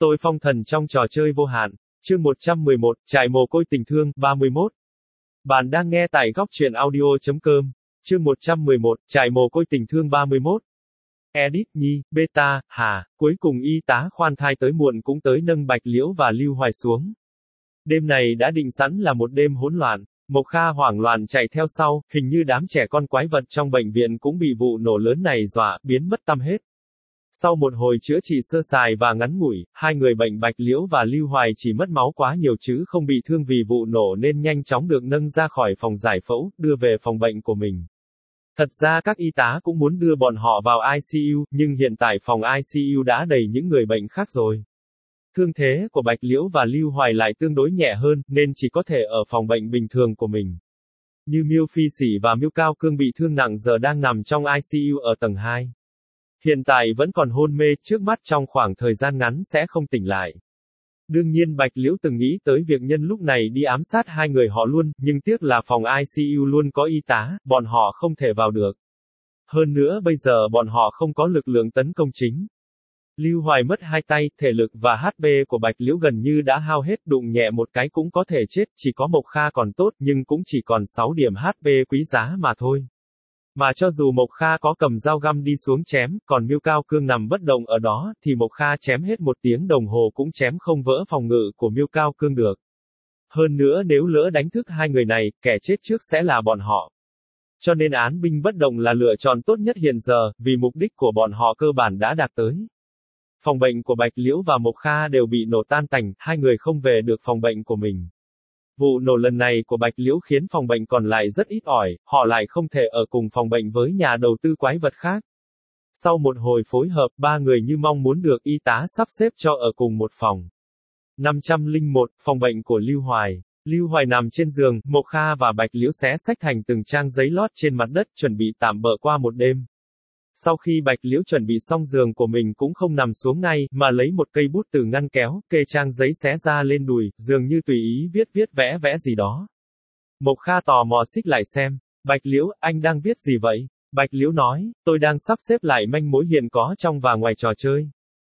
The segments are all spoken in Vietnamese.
Tôi phong thần trong trò chơi vô hạn. Chương 111, trại mồ côi tình thương, 31. Bạn đang nghe tại góc truyện audio.com. Chương 111, trại mồ côi tình thương 31. Edit Nhi, Beta, cuối cùng y tá khoan thai tới muộn cũng tới nâng Bạch Liễu và Lưu Hoài xuống. Đêm này đã định sẵn là một đêm hỗn loạn. Mộc Kha hoảng loạn chạy theo sau, hình như đám trẻ con quái vật trong bệnh viện cũng bị vụ nổ lớn này dọa, biến mất tăm hết. Sau một hồi chữa trị sơ sài và ngắn ngủi, hai người bệnh Bạch Liễu và Lưu Hoài chỉ mất máu quá nhiều chứ không bị thương vì vụ nổ nên nhanh chóng được nâng ra khỏi phòng giải phẫu, đưa về phòng bệnh của mình. Thật ra các y tá cũng muốn đưa bọn họ vào ICU, nhưng hiện tại phòng ICU đã đầy những người bệnh khác rồi. Thương thế của Bạch Liễu và Lưu Hoài lại tương đối nhẹ hơn, nên chỉ có thể ở phòng bệnh bình thường của mình. Như Miêu Phi Sỉ và Miêu Cao Cương bị thương nặng giờ đang nằm trong ICU ở tầng 2. Hiện tại vẫn còn hôn mê, trước mắt trong khoảng thời gian ngắn sẽ không tỉnh lại. Đương nhiên Bạch Liễu từng nghĩ tới việc nhân lúc này đi ám sát hai người họ luôn, nhưng tiếc là phòng ICU luôn có y tá, bọn họ không thể vào được. Hơn nữa bây giờ bọn họ không có lực lượng tấn công chính. Lưu Hoài mất hai tay, thể lực và HP của Bạch Liễu gần như đã hao hết, đụng nhẹ một cái cũng có thể chết, chỉ có Mộc Kha còn tốt nhưng cũng chỉ còn 6 điểm HP quý giá mà thôi. Mà cho dù Mộc Kha có cầm dao găm đi xuống chém, còn Miêu Cao Cương nằm bất động ở đó, thì Mộc Kha chém hết 1 tiếng đồng hồ cũng chém không vỡ phòng ngự của Miêu Cao Cương được. Hơn nữa nếu lỡ đánh thức hai người này, kẻ chết trước sẽ là bọn họ. Cho nên án binh bất động là lựa chọn tốt nhất hiện giờ, vì mục đích của bọn họ cơ bản đã đạt tới. Phòng bệnh của Bạch Liễu và Mộc Kha đều bị nổ tan tành, hai người không về được phòng bệnh của mình. Vụ nổ lần này của Bạch Liễu khiến phòng bệnh còn lại rất ít ỏi, họ lại không thể ở cùng phòng bệnh với nhà đầu tư quái vật khác. Sau một hồi phối hợp, ba người như mong muốn được y tá sắp xếp cho ở cùng một phòng. 501, phòng bệnh của Lưu Hoài. Lưu Hoài nằm trên giường, Mộc Kha và Bạch Liễu xé xách thành từng trang giấy lót trên mặt đất, chuẩn bị tạm bợ qua một đêm. Sau khi Bạch Liễu chuẩn bị xong giường của mình cũng không nằm xuống ngay, mà lấy một cây bút từ ngăn kéo, kê trang giấy xé ra lên đùi, dường như tùy ý viết vẽ gì đó. Mộc Kha tò mò xích lại xem. Bạch Liễu, anh đang viết gì vậy? Bạch Liễu nói, tôi đang sắp xếp lại manh mối hiện có trong và ngoài trò chơi.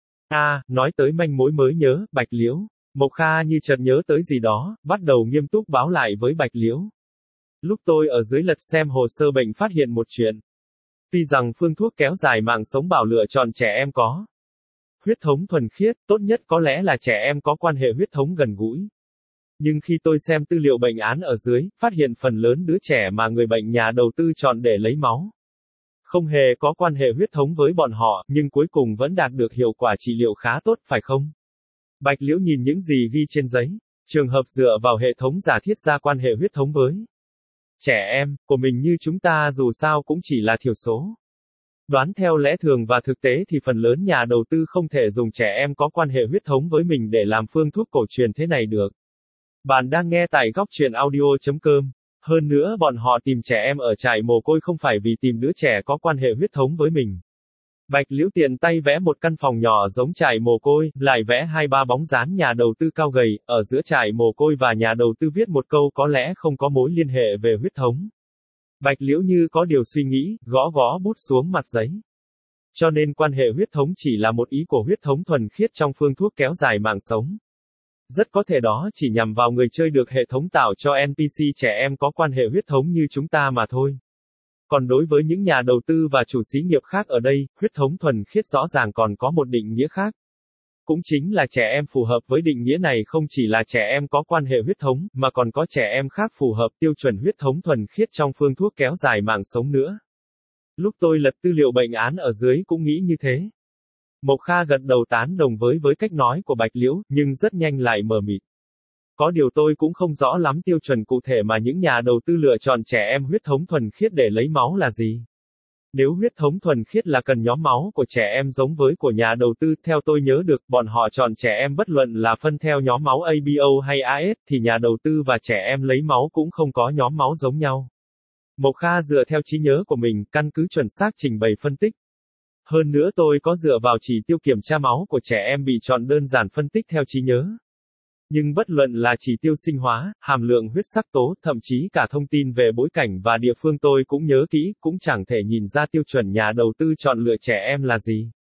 Nói tới manh mối mới nhớ, Bạch Liễu. Mộc Kha như chợt nhớ tới gì đó, bắt đầu nghiêm túc báo lại với Bạch Liễu. Lúc tôi ở dưới lật xem hồ sơ bệnh phát hiện một chuyện. Tuy rằng phương thuốc kéo dài mạng sống bảo lựa chọn trẻ em có huyết thống thuần khiết, tốt nhất có lẽ là trẻ em có quan hệ huyết thống gần gũi. Nhưng khi tôi xem tư liệu bệnh án ở dưới, phát hiện phần lớn đứa trẻ mà người bệnh nhà đầu tư chọn để lấy máu không hề có quan hệ huyết thống với bọn họ, nhưng cuối cùng vẫn đạt được hiệu quả trị liệu khá tốt, phải không? Bạch Liễu nhìn những gì ghi trên giấy. Trường hợp dựa vào hệ thống giả thiết ra quan hệ huyết thống với trẻ em của mình như chúng ta dù sao cũng chỉ là thiểu số. Đoán theo lẽ thường và thực tế thì phần lớn nhà đầu tư không thể dùng trẻ em có quan hệ huyết thống với mình để làm phương thuốc cổ truyền thế này được. Bạn đang nghe tại góc truyện audio.com. Hơn nữa bọn họ tìm trẻ em ở trại mồ côi không phải vì tìm đứa trẻ có quan hệ huyết thống với mình. Bạch Liễu tiện tay vẽ một căn phòng nhỏ giống trại mồ côi, lại vẽ 2-3 bóng dáng nhà đầu tư cao gầy, ở giữa trại mồ côi và nhà đầu tư viết một câu có lẽ không có mối liên hệ về huyết thống. Bạch Liễu như có điều suy nghĩ, gõ bút xuống mặt giấy. Cho nên quan hệ huyết thống chỉ là một ý của huyết thống thuần khiết trong phương thuốc kéo dài mạng sống. Rất có thể đó chỉ nhằm vào người chơi được hệ thống tạo cho NPC trẻ em có quan hệ huyết thống như chúng ta mà thôi. Còn đối với những nhà đầu tư và chủ xí nghiệp khác ở đây, huyết thống thuần khiết rõ ràng còn có một định nghĩa khác. Cũng chính là trẻ em phù hợp với định nghĩa này không chỉ là trẻ em có quan hệ huyết thống, mà còn có trẻ em khác phù hợp tiêu chuẩn huyết thống thuần khiết trong phương thuốc kéo dài mạng sống nữa. Lúc tôi lật tư liệu bệnh án ở dưới cũng nghĩ như thế. Mộc Kha gật đầu tán đồng với cách nói của Bạch Liễu, nhưng rất nhanh lại mờ mịt. Có điều tôi cũng không rõ lắm tiêu chuẩn cụ thể mà những nhà đầu tư lựa chọn trẻ em huyết thống thuần khiết để lấy máu là gì. Nếu huyết thống thuần khiết là cần nhóm máu của trẻ em giống với của nhà đầu tư, theo tôi nhớ được, bọn họ chọn trẻ em bất luận là phân theo nhóm máu ABO hay AS, thì nhà đầu tư và trẻ em lấy máu cũng không có nhóm máu giống nhau. Mộc Kha dựa theo trí nhớ của mình, căn cứ chuẩn xác trình bày phân tích. Hơn nữa tôi có dựa vào chỉ tiêu kiểm tra máu của trẻ em bị chọn đơn giản phân tích theo trí nhớ. Nhưng bất luận là chỉ tiêu sinh hóa, hàm lượng huyết sắc tố, thậm chí cả thông tin về bối cảnh và địa phương tôi cũng nhớ kỹ, cũng chẳng thể nhìn ra tiêu chuẩn nhà đầu tư chọn lựa trẻ em là gì.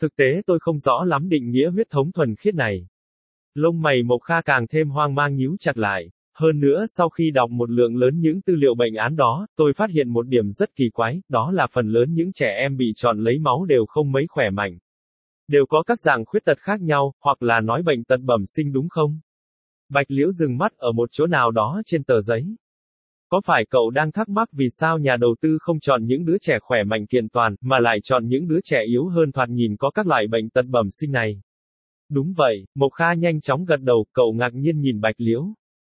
Thực tế tôi không rõ lắm định nghĩa huyết thống thuần khiết này. Lông mày Mộc Kha càng thêm hoang mang nhíu chặt lại. Hơn nữa sau khi đọc một lượng lớn những tư liệu bệnh án đó, tôi phát hiện một điểm rất kỳ quái, đó là phần lớn những trẻ em bị chọn lấy máu đều không mấy khỏe mạnh. Đều có các dạng khuyết tật khác nhau, hoặc là nói bệnh tật bẩm sinh đúng không? Bạch Liễu dừng mắt ở một chỗ nào đó trên tờ giấy. Có phải cậu đang thắc mắc vì sao nhà đầu tư không chọn những đứa trẻ khỏe mạnh kiện toàn, mà lại chọn những đứa trẻ yếu hơn thoạt nhìn có các loại bệnh tật bẩm sinh này? Đúng vậy, Mộc Kha nhanh chóng gật đầu, cậu ngạc nhiên nhìn Bạch Liễu.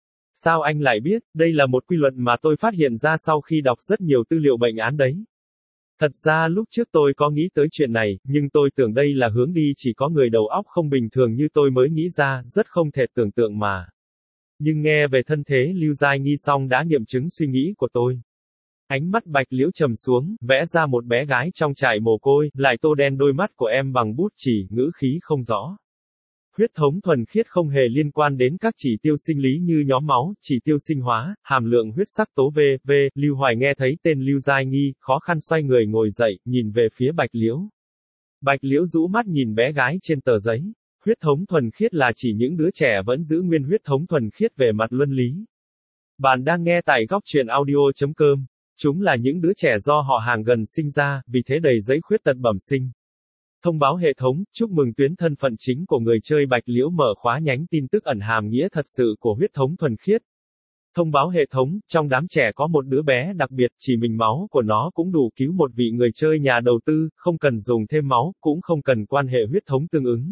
Sao anh lại biết, đây là một quy luật mà tôi phát hiện ra sau khi đọc rất nhiều tư liệu bệnh án đấy. Thật ra lúc trước tôi có nghĩ tới chuyện này, nhưng tôi tưởng đây là hướng đi chỉ có người đầu óc không bình thường như tôi mới nghĩ ra, rất không thể tưởng tượng mà. Nhưng nghe về thân thế Lưu Giai Nghi xong đã nghiệm chứng suy nghĩ của tôi. Ánh mắt Bạch Liễu trầm xuống, vẽ ra một bé gái trong trại mồ côi, lại tô đen đôi mắt của em bằng bút chỉ, ngữ khí không rõ. Huyết thống thuần khiết không hề liên quan đến các chỉ tiêu sinh lý như nhóm máu, chỉ tiêu sinh hóa, hàm lượng huyết sắc tố v.v. Lưu Hoài nghe thấy tên Lưu Giai Nghi, khó khăn xoay người ngồi dậy, nhìn về phía Bạch Liễu. Bạch Liễu rũ mắt nhìn bé gái trên tờ giấy. Huyết thống thuần khiết là chỉ những đứa trẻ vẫn giữ nguyên huyết thống thuần khiết về mặt luân lý. Bạn đang nghe tại góc truyện audio.com. Chúng là những đứa trẻ do họ hàng gần sinh ra, vì thế đầy giấy khuyết tật bẩm sinh. Thông báo hệ thống, chúc mừng tuyến thân phận chính của người chơi Bạch Liễu mở khóa nhánh tin tức ẩn hàm nghĩa thật sự của huyết thống thuần khiết. Thông báo hệ thống, trong đám trẻ có một đứa bé đặc biệt, chỉ mình máu của nó cũng đủ cứu một vị người chơi nhà đầu tư, không cần dùng thêm máu, cũng không cần quan hệ huyết thống tương ứng.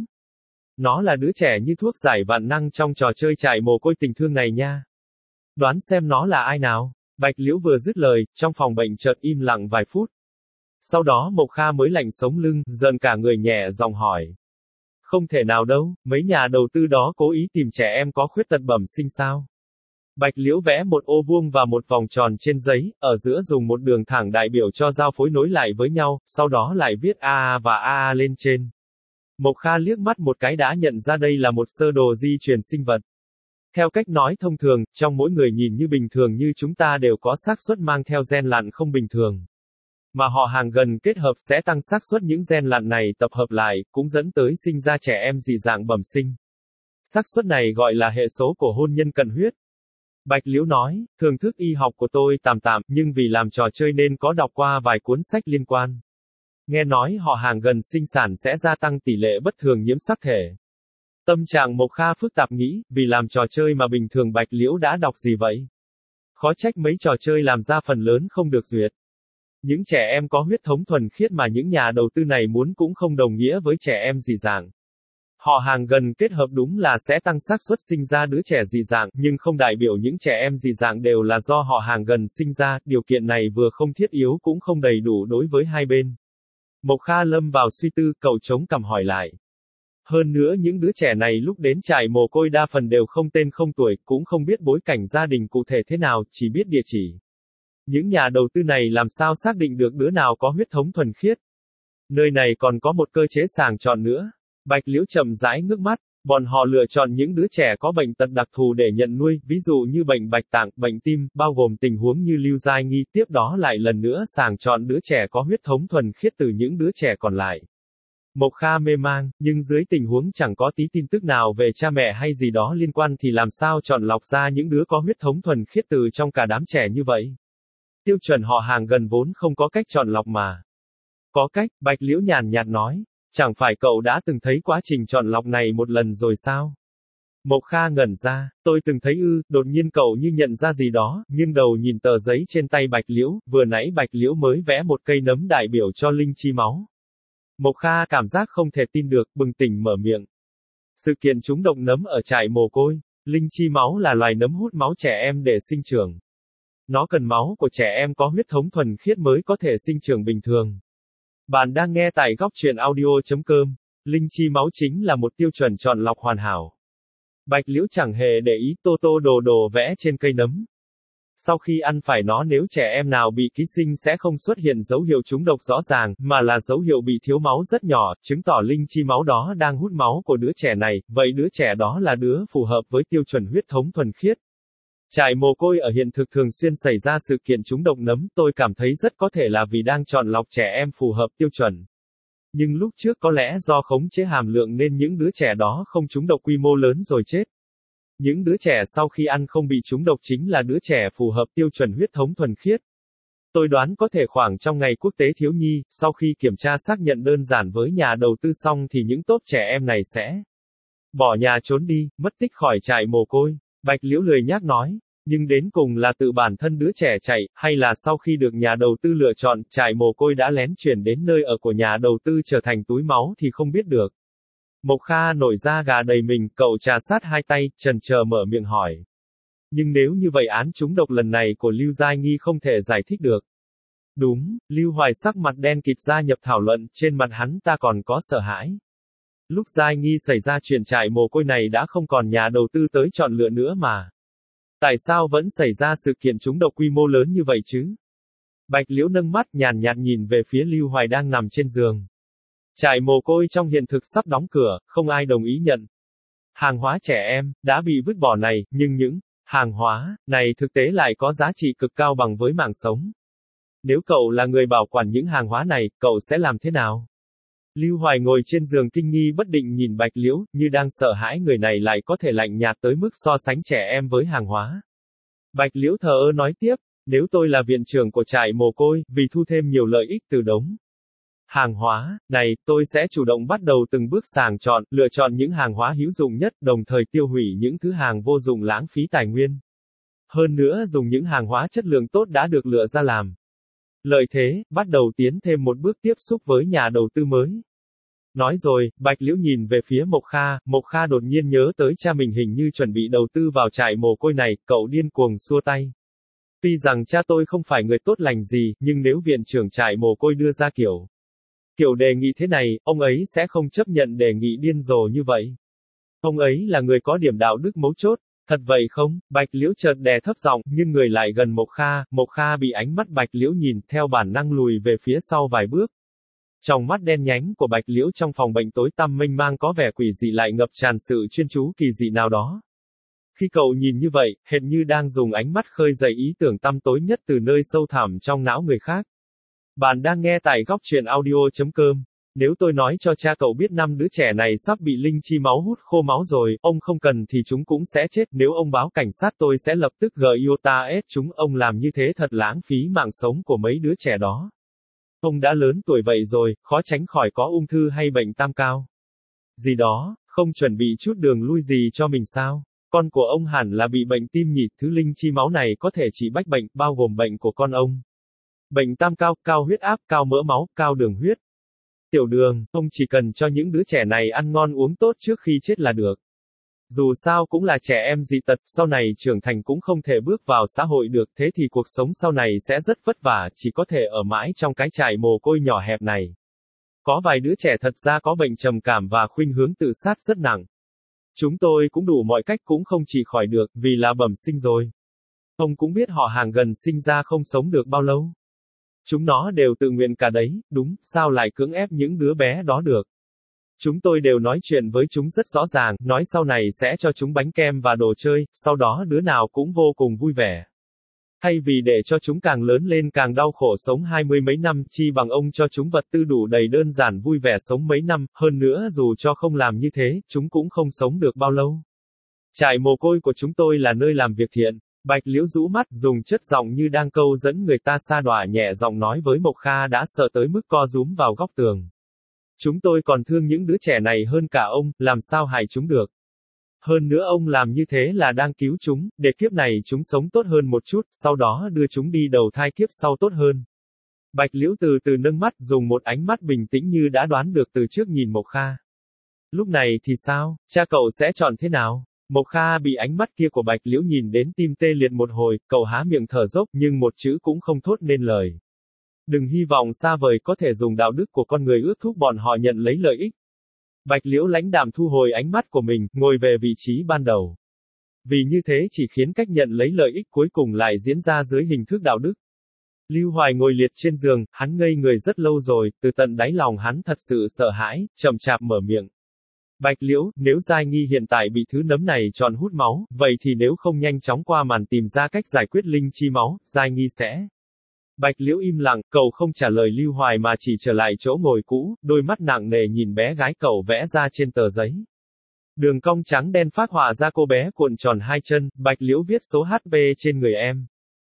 Nó là đứa trẻ như thuốc giải vạn năng trong trò chơi trại mồ côi tình thương này nha. Đoán xem nó là ai nào? Bạch Liễu vừa dứt lời, trong phòng bệnh chợt im lặng vài phút. Sau đó Mộc Kha mới lạnh sống lưng, giận cả người nhẹ giọng hỏi. Không thể nào đâu, mấy nhà đầu tư đó cố ý tìm trẻ em có khuyết tật bẩm sinh sao? Bạch Liễu vẽ một ô vuông và một vòng tròn trên giấy, ở giữa dùng một đường thẳng đại biểu cho giao phối nối lại với nhau, sau đó lại viết AA và AA lên trên. Mộc Kha liếc mắt một cái đã nhận ra đây là một sơ đồ di truyền sinh vật. Theo cách nói thông thường, trong mỗi người nhìn như bình thường như chúng ta đều có xác suất mang theo gen lặn không bình thường. Mà họ hàng gần kết hợp sẽ tăng xác suất những gen lặn này tập hợp lại, cũng dẫn tới sinh ra trẻ em dị dạng bẩm sinh. Xác suất này gọi là hệ số của hôn nhân cận huyết. Bạch Liễu nói, thường thức y học của tôi tạm tạm, nhưng vì làm trò chơi nên có đọc qua vài cuốn sách liên quan. Nghe nói họ hàng gần sinh sản sẽ gia tăng tỷ lệ bất thường nhiễm sắc thể. Tâm trạng Mộc Kha phức tạp nghĩ, vì làm trò chơi mà bình thường Bạch Liễu đã đọc gì vậy? Khó trách mấy trò chơi làm ra phần lớn không được duyệt. Những trẻ em có huyết thống thuần khiết mà những nhà đầu tư này muốn cũng không đồng nghĩa với trẻ em dị dạng. Họ hàng gần kết hợp đúng là sẽ tăng xác suất sinh ra đứa trẻ dị dạng, nhưng không đại biểu những trẻ em dị dạng đều là do họ hàng gần sinh ra, điều kiện này vừa không thiết yếu cũng không đầy đủ đối với hai bên. Mộc Kha lâm vào suy tư, cậu chống cằm hỏi lại. Hơn nữa những đứa trẻ này lúc đến trại mồ côi đa phần đều không tên không tuổi, cũng không biết bối cảnh gia đình cụ thể thế nào, chỉ biết địa chỉ. Những nhà đầu tư này làm sao xác định được đứa nào có huyết thống thuần khiết? Nơi này còn có một cơ chế sàng chọn nữa. Bạch Liễu chậm rãi ngước mắt, bọn họ lựa chọn những đứa trẻ có bệnh tật đặc thù để nhận nuôi, ví dụ như bệnh bạch tạng, bệnh tim, bao gồm tình huống như Lưu Giai Nghi, tiếp đó lại lần nữa sàng chọn đứa trẻ có huyết thống thuần khiết từ những đứa trẻ còn lại. Mộc Kha mê mang, nhưng dưới tình huống chẳng có tí tin tức nào về cha mẹ hay gì đó liên quan thì làm sao chọn lọc ra những đứa có huyết thống thuần khiết từ trong cả đám trẻ như vậy? Tiêu chuẩn họ hàng gần vốn không có cách chọn lọc mà. Có cách, Bạch Liễu nhàn nhạt nói. Chẳng phải cậu đã từng thấy quá trình chọn lọc này một lần rồi sao? Mộc Kha ngẩn ra, tôi từng thấy đột nhiên cậu như nhận ra gì đó, nghiêng đầu nhìn tờ giấy trên tay Bạch Liễu, vừa nãy Bạch Liễu mới vẽ một cây nấm đại biểu cho linh chi máu. Mộc Kha cảm giác không thể tin được, bừng tỉnh mở miệng. Sự kiện trúng độc nấm ở trại mồ côi, linh chi máu là loài nấm hút máu trẻ em để sinh trưởng. Nó cần máu của trẻ em có huyết thống thuần khiết mới có thể sinh trưởng bình thường. Bạn đang nghe tại góc truyện audio.com. Linh chi máu chính là một tiêu chuẩn chọn lọc hoàn hảo. Bạch Liễu chẳng hề để ý tô đồ vẽ trên cây nấm. Sau khi ăn phải nó nếu trẻ em nào bị ký sinh sẽ không xuất hiện dấu hiệu trúng độc rõ ràng, mà là dấu hiệu bị thiếu máu rất nhỏ, chứng tỏ linh chi máu đó đang hút máu của đứa trẻ này, vậy đứa trẻ đó là đứa phù hợp với tiêu chuẩn huyết thống thuần khiết. Trại mồ côi ở hiện thực thường xuyên xảy ra sự kiện trúng độc nấm, tôi cảm thấy rất có thể là vì đang chọn lọc trẻ em phù hợp tiêu chuẩn. Nhưng lúc trước có lẽ do khống chế hàm lượng nên những đứa trẻ đó không trúng độc quy mô lớn rồi chết. Những đứa trẻ sau khi ăn không bị trúng độc chính là đứa trẻ phù hợp tiêu chuẩn huyết thống thuần khiết. Tôi đoán có thể khoảng trong ngày quốc tế thiếu nhi, sau khi kiểm tra xác nhận đơn giản với nhà đầu tư xong thì những tốp trẻ em này sẽ bỏ nhà trốn đi, mất tích khỏi trại mồ côi. Bạch Liễu lười nhác nói. Nhưng đến cùng là tự bản thân đứa trẻ chạy, hay là sau khi được nhà đầu tư lựa chọn, trại mồ côi đã lén chuyển đến nơi ở của nhà đầu tư trở thành túi máu thì không biết được. Mộc Kha nổi da gà đầy mình, cậu trà sát hai tay, chần chờ mở miệng hỏi. Nhưng nếu như vậy án trúng độc lần này của Lưu Giai Nghi không thể giải thích được. Đúng, Lưu Hoài sắc mặt đen kịt gia nhập thảo luận, trên mặt hắn ta còn có sợ hãi. Lúc Giai Nghi xảy ra chuyện trại mồ côi này đã không còn nhà đầu tư tới chọn lựa nữa mà. Tại sao vẫn xảy ra sự kiện trúng độc quy mô lớn như vậy chứ? Bạch Liễu nâng mắt nhàn nhạt nhìn về phía Lưu Hoài đang nằm trên giường. Trại mồ côi trong hiện thực sắp đóng cửa, không ai đồng ý nhận. Hàng hóa trẻ em, đã bị vứt bỏ này, nhưng những hàng hóa này thực tế lại có giá trị cực cao bằng với mạng sống. Nếu cậu là người bảo quản những hàng hóa này, cậu sẽ làm thế nào? Lưu Hoài ngồi trên giường kinh nghi bất định nhìn Bạch Liễu, như đang sợ hãi người này lại có thể lạnh nhạt tới mức so sánh trẻ em với hàng hóa. Bạch Liễu thờ ơ nói tiếp, nếu tôi là viện trưởng của trại mồ côi, vì thu thêm nhiều lợi ích từ đống hàng hóa này, tôi sẽ chủ động bắt đầu từng bước sàng chọn, lựa chọn những hàng hóa hữu dụng nhất, đồng thời tiêu hủy những thứ hàng vô dụng lãng phí tài nguyên. Hơn nữa dùng những hàng hóa chất lượng tốt đã được lựa ra làm lợi thế, bắt đầu tiến thêm một bước tiếp xúc với nhà đầu tư mới. Nói rồi, Bạch Liễu nhìn về phía Mộc Kha đột nhiên nhớ tới cha mình hình như chuẩn bị đầu tư vào trại mồ côi này, cậu điên cuồng xua tay. Tuy rằng cha tôi không phải người tốt lành gì, nhưng nếu viện trưởng trại mồ côi đưa ra kiểu đề nghị thế này, ông ấy sẽ không chấp nhận đề nghị điên rồ như vậy. Ông ấy là người có điểm đạo đức mấu chốt. Thật vậy không? Bạch Liễu chợt đè thấp giọng, nhưng người lại gần Mộc Kha bị ánh mắt Bạch Liễu nhìn, theo bản năng lùi về phía sau vài bước. Trong mắt đen nhánh của Bạch Liễu trong phòng bệnh tối tăm mênh mang có vẻ quỷ dị lại ngập tràn sự chuyên chú kỳ dị nào đó. Khi cậu nhìn như vậy, hệt như đang dùng ánh mắt khơi dậy ý tưởng tăm tối nhất từ nơi sâu thẳm trong não người khác. Bạn đang nghe tại góc truyện audio.com. Nếu tôi nói cho cha cậu biết 5 đứa trẻ này sắp bị linh chi máu hút khô máu rồi, ông không cần thì chúng cũng sẽ chết, nếu ông báo cảnh sát tôi sẽ lập tức GIOTA chúng, ông làm như thế thật lãng phí mạng sống của mấy đứa trẻ đó. Ông đã lớn tuổi vậy rồi, khó tránh khỏi có ung thư hay bệnh tam cao gì đó, không chuẩn bị chút đường lui gì cho mình sao? Con của ông hẳn là bị bệnh tim nhỉ, thứ linh chi máu này có thể trị bách bệnh, bao gồm bệnh của con ông. Bệnh tam cao, cao huyết áp, cao mỡ máu, cao đường huyết. Tiểu đường, ông chỉ cần cho những đứa trẻ này ăn ngon uống tốt trước khi chết là được. Dù sao cũng là trẻ em dị tật, sau này trưởng thành cũng không thể bước vào xã hội được, thế thì cuộc sống sau này sẽ rất vất vả, chỉ có thể ở mãi trong cái trại mồ côi nhỏ hẹp này. Có vài đứa trẻ thật ra có bệnh trầm cảm và khuynh hướng tự sát rất nặng. Chúng tôi cũng đủ mọi cách cũng không trị khỏi được, vì là bẩm sinh rồi. Ông cũng biết họ hàng gần sinh ra không sống được bao lâu. Chúng nó đều tự nguyện cả đấy, đúng, sao lại cưỡng ép những đứa bé đó được. Chúng tôi đều nói chuyện với chúng rất rõ ràng, nói sau này sẽ cho chúng bánh kem và đồ chơi, sau đó đứa nào cũng vô cùng vui vẻ. Thay vì để cho chúng càng lớn lên càng đau khổ sống 20 mấy năm, chi bằng ông cho chúng vật tư đủ đầy đơn giản vui vẻ sống mấy năm, hơn nữa dù cho không làm như thế, chúng cũng không sống được bao lâu. Trại mồ côi của chúng tôi là nơi làm việc thiện. Bạch Liễu rũ mắt, dùng chất giọng như đang câu dẫn người ta sa đọa nhẹ giọng nói với Mộc Kha đã sợ tới mức co rúm vào góc tường. Chúng tôi còn thương những đứa trẻ này hơn cả ông, làm sao hại chúng được. Hơn nữa ông làm như thế là đang cứu chúng, để kiếp này chúng sống tốt hơn một chút, sau đó đưa chúng đi đầu thai kiếp sau tốt hơn. Bạch Liễu từ từ nâng mắt, dùng một ánh mắt bình tĩnh như đã đoán được từ trước nhìn Mộc Kha. Lúc này thì sao, cha cậu sẽ chọn thế nào? Mộc Kha bị ánh mắt kia của Bạch Liễu nhìn đến tim tê liệt một hồi, cậu há miệng thở dốc nhưng một chữ cũng không thốt nên lời. Đừng hy vọng xa vời có thể dùng đạo đức của con người ước thúc bọn họ nhận lấy lợi ích. Bạch Liễu lãnh đạm thu hồi ánh mắt của mình, ngồi về vị trí ban đầu. Vì như thế chỉ khiến cách nhận lấy lợi ích cuối cùng lại diễn ra dưới hình thức đạo đức. Lưu Hoài ngồi liệt trên giường, hắn ngây người rất lâu rồi, từ tận đáy lòng hắn thật sự sợ hãi, chậm chạp mở miệng. Bạch Liễu, nếu Giai Nghi hiện tại bị thứ nấm này tròn hút máu, vậy thì nếu không nhanh chóng qua màn tìm ra cách giải quyết linh chi máu, Giai Nghi sẽ Bạch Liễu im lặng, cậu không trả lời Lưu Hoài mà chỉ trở lại chỗ ngồi cũ, đôi mắt nặng nề nhìn bé gái cậu vẽ ra trên tờ giấy. Đường cong trắng đen phác họa ra cô bé cuộn tròn hai chân, Bạch Liễu viết số HP trên người em.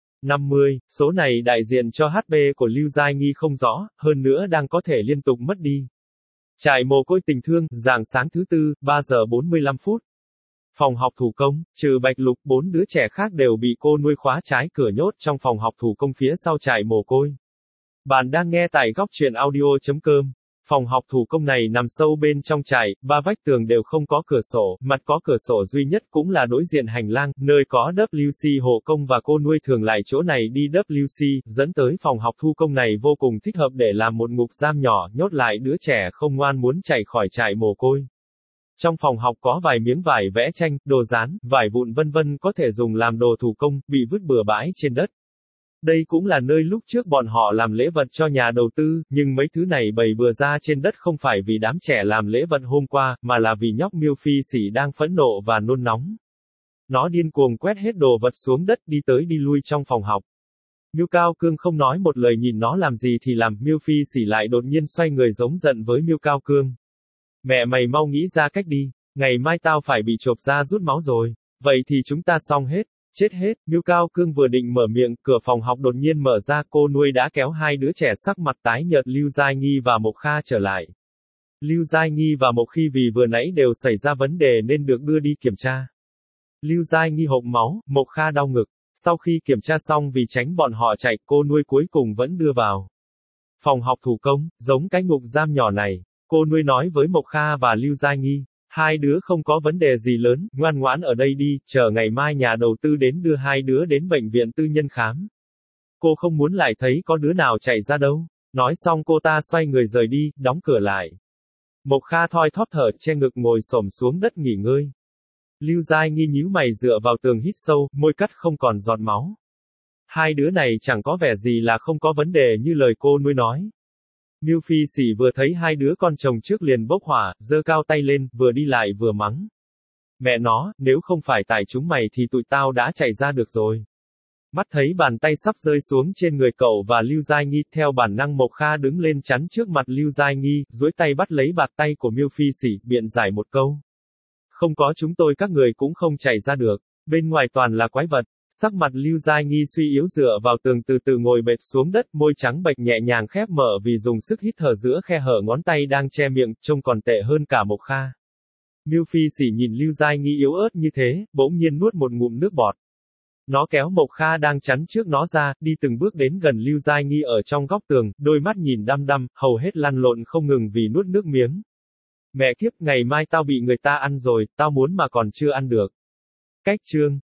50, số này đại diện cho HP của Lưu Giai Nghi không rõ, hơn nữa đang có thể liên tục mất đi. Trại mồ côi tình thương, rạng sáng thứ tư, 3 giờ 45 phút. Phòng học thủ công, trừ Bạch Lục, 4 đứa trẻ khác đều bị cô nuôi khóa trái cửa nhốt trong phòng học thủ công phía sau trại mồ côi. Bạn đang nghe tại góc truyện audio.com. Phòng học thủ công này nằm sâu bên trong trại, ba vách tường đều không có cửa sổ, mặt có cửa sổ duy nhất cũng là đối diện hành lang, nơi có WC hộ công và cô nuôi thường lại chỗ này đi WC, dẫn tới phòng học thủ công này vô cùng thích hợp để làm một ngục giam nhỏ, nhốt lại đứa trẻ không ngoan muốn chạy khỏi trại mồ côi. Trong phòng học có vài miếng vải vẽ tranh, đồ dán, vải vụn vân vân có thể dùng làm đồ thủ công, bị vứt bừa bãi trên đất. Đây cũng là nơi lúc trước bọn họ làm lễ vật cho nhà đầu tư, nhưng mấy thứ này bày bừa ra trên đất không phải vì đám trẻ làm lễ vật hôm qua, mà là vì nhóc Miêu Phi Sỉ đang phẫn nộ và nôn nóng. Nó điên cuồng quét hết đồ vật xuống đất đi tới đi lui trong phòng học. Miêu Cao Cương không nói một lời nhìn nó làm gì thì làm, Miêu Phi Sỉ lại đột nhiên xoay người giống giận với Miêu Cao Cương. Mẹ mày mau nghĩ ra cách đi, ngày mai tao phải bị chộp da rút máu rồi, vậy thì chúng ta xong hết. Chết hết, Miêu Cao Cương vừa định mở miệng, cửa phòng học đột nhiên mở ra, cô nuôi đã kéo hai đứa trẻ sắc mặt tái nhợt Lưu Giai Nghi và Mộc Kha trở lại. Lưu Giai Nghi và Mộc Khi vì vừa nãy đều xảy ra vấn đề nên được đưa đi kiểm tra. Lưu Giai Nghi hộc máu, Mộc Kha đau ngực. Sau khi kiểm tra xong vì tránh bọn họ chạy, cô nuôi cuối cùng vẫn đưa vào phòng học thủ công, giống cái ngục giam nhỏ này. Cô nuôi nói với Mộc Kha và Lưu Giai Nghi. Hai đứa không có vấn đề gì lớn, ngoan ngoãn ở đây đi, chờ ngày mai nhà đầu tư đến đưa hai đứa đến bệnh viện tư nhân khám. Cô không muốn lại thấy có đứa nào chạy ra đâu. Nói xong cô ta xoay người rời đi, đóng cửa lại. Mộc Kha thoi thóp thở che ngực ngồi xổm xuống đất nghỉ ngơi. Lưu Giai Nghi nhíu mày dựa vào tường hít sâu, môi cắt không còn giọt máu. Hai đứa này chẳng có vẻ gì là không có vấn đề như lời cô nuôi nói. Miêu Phi Sỉ vừa thấy hai đứa con chồng trước liền bốc hỏa, giơ cao tay lên, vừa đi lại vừa mắng. Mẹ nó, nếu không phải tại chúng mày thì tụi tao đã chạy ra được rồi. Mắt thấy bàn tay sắp rơi xuống trên người cậu và Lưu Giai Nghi, theo bản năng Mộc Kha đứng lên chắn trước mặt Lưu Giai Nghi, duỗi tay bắt lấy bạt tay của Miêu Phi Sỉ, biện giải một câu. Không có chúng tôi các người cũng không chạy ra được, bên ngoài toàn là quái vật. Sắc mặt Lưu Giai Nghi suy yếu dựa vào tường từ từ ngồi bệt xuống đất, môi trắng bệch nhẹ nhàng khép mở vì dùng sức hít thở giữa khe hở ngón tay đang che miệng, trông còn tệ hơn cả Mộc Kha. Miêu Phi Sỉ nhìn Lưu Giai Nghi yếu ớt như thế, bỗng nhiên nuốt một ngụm nước bọt. Nó kéo Mộc Kha đang chắn trước nó ra, đi từng bước đến gần Lưu Giai Nghi ở trong góc tường, đôi mắt nhìn đăm đăm, hầu hết lăn lộn không ngừng vì nuốt nước miếng. Mẹ kiếp, ngày mai tao bị người ta ăn rồi, tao muốn mà còn chưa ăn được. Cách chương